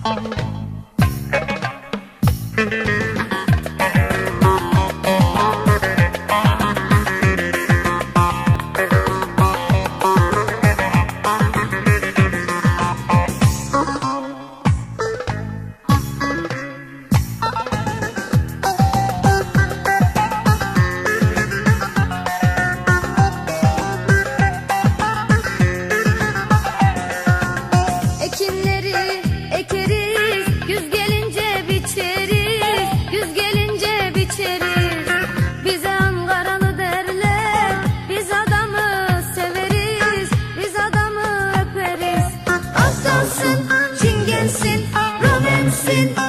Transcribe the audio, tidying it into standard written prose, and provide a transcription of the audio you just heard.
Ekinleri ekeriz, güz gelince biçeriz, güz gelince biçeriz. Bize Ankaralı derler, biz adamı severiz, biz adamı öperiz. Afgansın, Çingensin, Romensin.